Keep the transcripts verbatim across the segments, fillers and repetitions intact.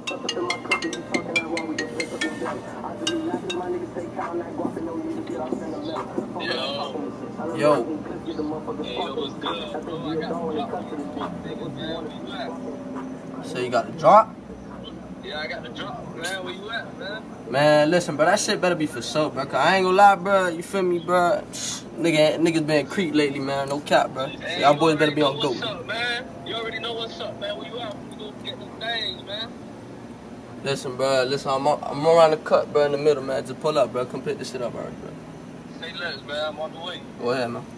Yo. Yo, what's good, bro? I got the drop. Niggas, man, where you at? So you got the drop? Yeah, I got the drop, man. Where you at, man? Man, listen, bro, that shit better be for sure, bro. Cause I ain't gonna lie, bro. You feel me, bro? Nigga, niggas been creep lately, man. No cap, bro. Hey, y'all boys better be on what's go. Up, man? You already know what's up, man. Where you at? We go get them things, man. Listen, bro. Listen, I'm on, I'm around the cut, bro, in the middle, man. Just pull up, bro. Come pick this shit up, already, bro. Say less, man. I'm on the way. Go ahead, man.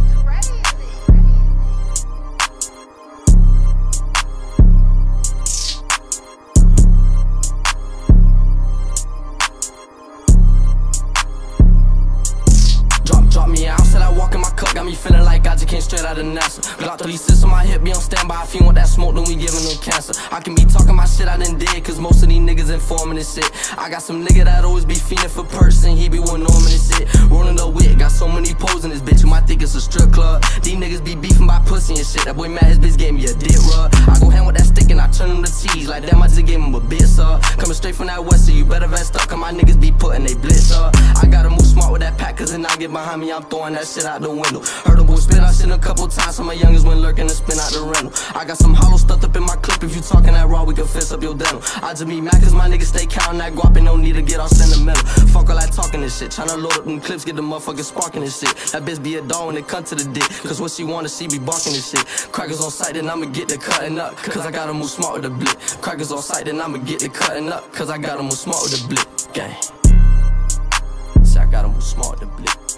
Got me feeling like I just came straight out of NASA. Glock thirty-six on my hip, be on standby. If you want that smoke, then we giving them cancer. I can be talking my shit, I done did, cause most of these niggas informing this shit. I got some nigga that always be fiending for purse, and he be one norming this shit. Rolling the wit, got so many poles in this bitch, you might think it's a strip club. These niggas be beefing by pussy and shit. That boy mad, his bitch gave me a dick rub. I go hand with that stick and I turn him to cheese. Like damn, I just gave him a bitch, uh. Coming straight from that west, so you better vest up, cause my niggas be putting they blitz, uh. I gotta move smart with that pack, cause then I get behind me, I'm throwing that shit out the window. Heard them boys spit out shit a couple times, so my youngest went lurking and spin out the rental. I got some hollow stuffed up in my clip, if you talking that raw, we can fence up your dental. I just be mad cause my niggas stay counting that guap and no need to get all sentimental. Fuck all that talking this shit, tryna load up them clips, get the motherfucking sparking this shit. That bitch be a dog when it come to the dick, cause what she wanna see be barking this shit. Crackers on sight, then I'ma get the cutting up, cause I gotta move smart with the blick. Crackers on sight, then I'ma get the cutting up, cause I gotta move smart with the blick. Gang. See, I gotta move smart with the blick.